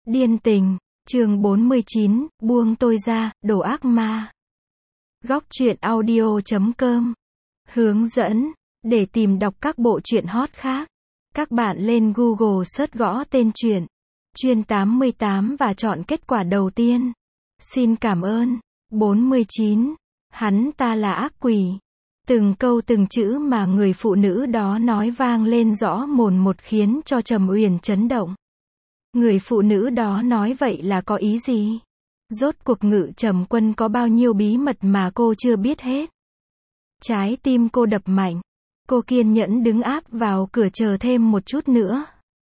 Điên tình, chương 49, buông tôi ra, đồ ác ma. Góc truyện audio.com. Hướng dẫn, để tìm đọc các bộ truyện hot khác. Các bạn lên Google search gõ tên truyện, Chuyên 88 và chọn kết quả đầu tiên. Xin cảm ơn. 49. Hắn ta là ác quỷ. Từng câu từng chữ mà người phụ nữ đó nói vang lên rõ mồn một khiến cho Trầm Uyển chấn động. Người phụ nữ đó nói vậy là có ý gì? Rốt cuộc Ngự Trầm Quân có bao nhiêu bí mật mà cô chưa biết hết? Trái tim cô đập mạnh. Cô kiên nhẫn đứng áp vào cửa chờ thêm một chút nữa.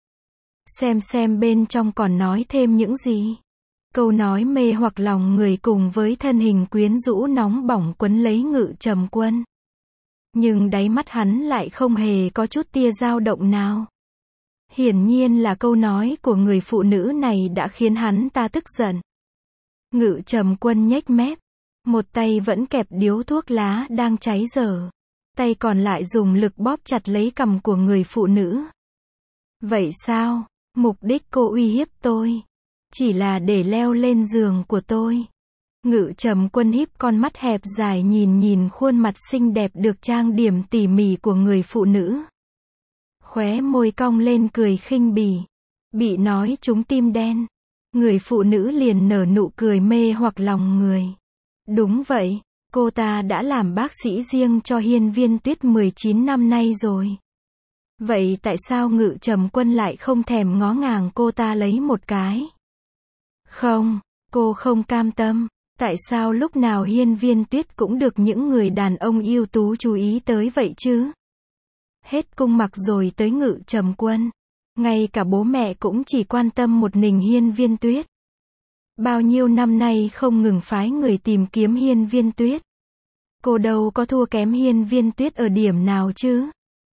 Xem bên trong còn nói thêm những gì. Câu nói mê hoặc lòng người cùng với thân hình quyến rũ nóng bỏng quấn lấy Ngự Trầm Quân. Nhưng đáy mắt hắn lại không hề có chút tia dao động nào. Hiển nhiên là câu nói của người phụ nữ này đã khiến hắn ta tức giận. Ngự Trầm Quân nhếch mép. Một tay vẫn kẹp điếu thuốc lá đang cháy dở. Tay còn lại dùng lực bóp chặt lấy cằm của người phụ nữ. Vậy sao? Mục đích cô uy hiếp tôi chỉ là để leo lên giường của tôi. Ngự Trầm Quân híp con mắt hẹp dài nhìn khuôn mặt xinh đẹp được trang điểm tỉ mỉ của người phụ nữ. Khóe môi cong lên cười khinh bỉ. Bị nói trúng tim đen. Người phụ nữ liền nở nụ cười mê hoặc lòng người. Đúng vậy, cô ta đã làm bác sĩ riêng cho Hiên Viên Tuyết 19 năm nay rồi. Vậy tại sao Ngự Trầm Quân lại không thèm ngó ngàng cô ta lấy một cái? Không, cô không cam tâm. Tại sao lúc nào Hiên Viên Tuyết cũng được những người đàn ông ưu tú chú ý tới vậy chứ? Hết cung mặc rồi tới Ngự Trầm Quân. Ngay cả bố mẹ cũng chỉ quan tâm một mình Hiên Viên Tuyết. Bao nhiêu năm nay không ngừng phái người tìm kiếm Hiên Viên Tuyết. Cô đâu có thua kém Hiên Viên Tuyết ở điểm nào chứ?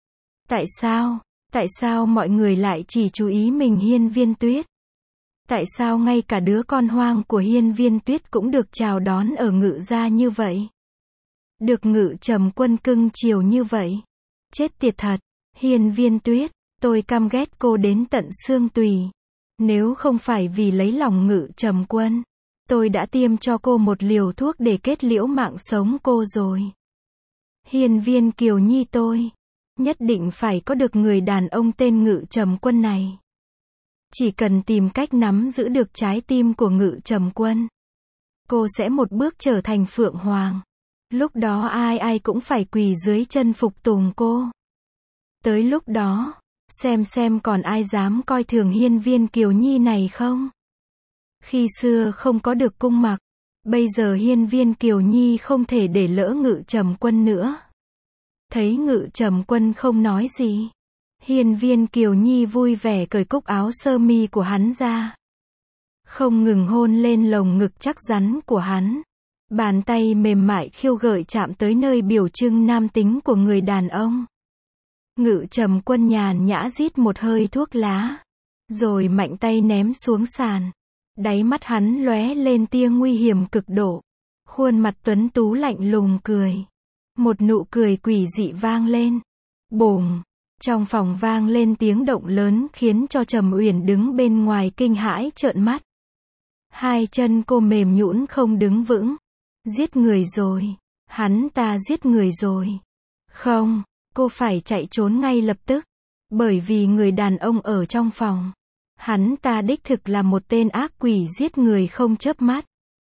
Tại sao mọi người lại chỉ chú ý mình Hiên Viên Tuyết? Tại sao ngay cả đứa con hoang của Hiên Viên Tuyết cũng được chào đón ở Ngự gia như vậy? Được Ngự Trầm Quân cưng chiều như vậy? Chết tiệt thật, Hiên Viên Tuyết, tôi căm ghét cô đến tận xương tùy. Nếu không phải vì lấy lòng Ngự Trầm Quân, tôi đã tiêm cho cô một liều thuốc để kết liễu mạng sống cô rồi. Hiên Viên Kiều Nhi tôi nhất định phải có được người đàn ông tên Ngự Trầm Quân này. Chỉ cần tìm cách nắm giữ được trái tim của Ngự Trầm Quân, cô sẽ một bước trở thành Phượng Hoàng. Lúc đó ai cũng phải quỳ dưới chân phục tùng cô. Tới lúc đó, xem còn ai dám coi thường Hiên Viên Kiều Nhi này không? Khi xưa không có được cung mặc, bây giờ Hiên Viên Kiều Nhi không thể để lỡ Ngự Trầm Quân nữa. Thấy Ngự Trầm Quân không nói gì, Hiên Viên Kiều Nhi vui vẻ cởi cúc áo sơ mi của hắn ra. Không ngừng hôn lên lồng ngực chắc rắn của hắn. Bàn tay mềm mại khiêu gợi chạm tới nơi biểu trưng nam tính của người đàn ông. Ngự Trầm Quân nhàn nhã rít một hơi thuốc lá, rồi mạnh tay ném xuống sàn. Đáy mắt hắn lóe lên tia nguy hiểm cực độ. Khuôn mặt tuấn tú lạnh lùng cười. Một nụ cười quỷ dị vang lên. Bùm! Trong phòng vang lên tiếng động lớn khiến cho Trầm Uyển đứng bên ngoài kinh hãi trợn mắt. Hai chân cô mềm nhũn không đứng vững. Giết người rồi. Hắn ta giết người rồi. Không, cô phải chạy trốn ngay lập tức. Bởi vì người đàn ông ở trong phòng, hắn ta đích thực là một tên ác quỷ giết người không chớp mắt.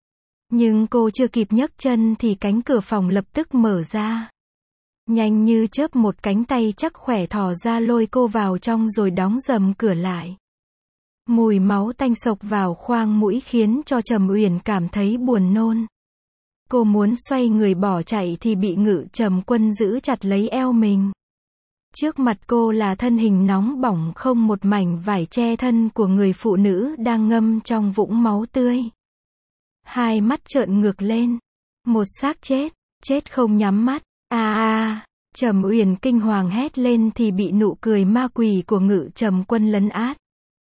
Nhưng cô chưa kịp nhấc chân thì cánh cửa phòng lập tức mở ra. Nhanh như chớp một cánh tay chắc khỏe thò ra lôi cô vào trong rồi đóng rầm cửa lại. Mùi máu tanh sộc vào khoang mũi khiến cho Trầm Uyển cảm thấy buồn nôn. Cô muốn xoay người bỏ chạy thì bị Ngự Trầm Quân giữ chặt lấy eo mình. Trước mặt cô là thân hình nóng bỏng không một mảnh vải che thân của người phụ nữ đang ngâm trong vũng máu tươi. Hai mắt trợn ngược lên. Một xác chết không nhắm mắt. Trầm Uyển kinh hoàng hét lên thì bị nụ cười ma quỷ của Ngự Trầm Quân lấn át.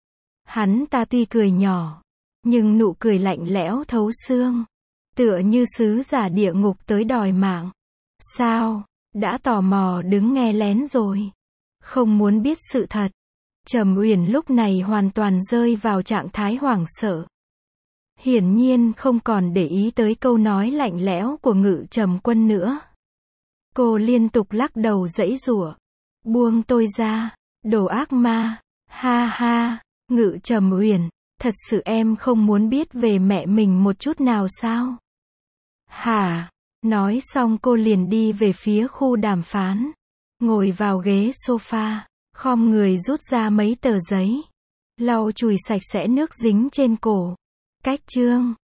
Hắn ta tuy cười nhỏ, nhưng nụ cười lạnh lẽo thấu xương. Tựa như sứ giả địa ngục tới đòi mạng. Sao? Đã tò mò đứng nghe lén rồi. Không muốn biết sự thật. Trầm Uyển lúc này hoàn toàn rơi vào trạng thái hoảng sợ. Hiển nhiên không còn để ý tới câu nói lạnh lẽo của Ngự Trầm Quân nữa. Cô liên tục lắc đầu giãy giụa. Buông tôi ra, đồ ác ma, ha ha, Ngự Trầm Uyển, thật sự em không muốn biết về mẹ mình một chút nào sao? Hả? Nói xong cô liền đi về phía khu đàm phán. Ngồi vào ghế sofa, khom người rút ra mấy tờ giấy. Lau chùi sạch sẽ nước dính trên cổ. Cách chương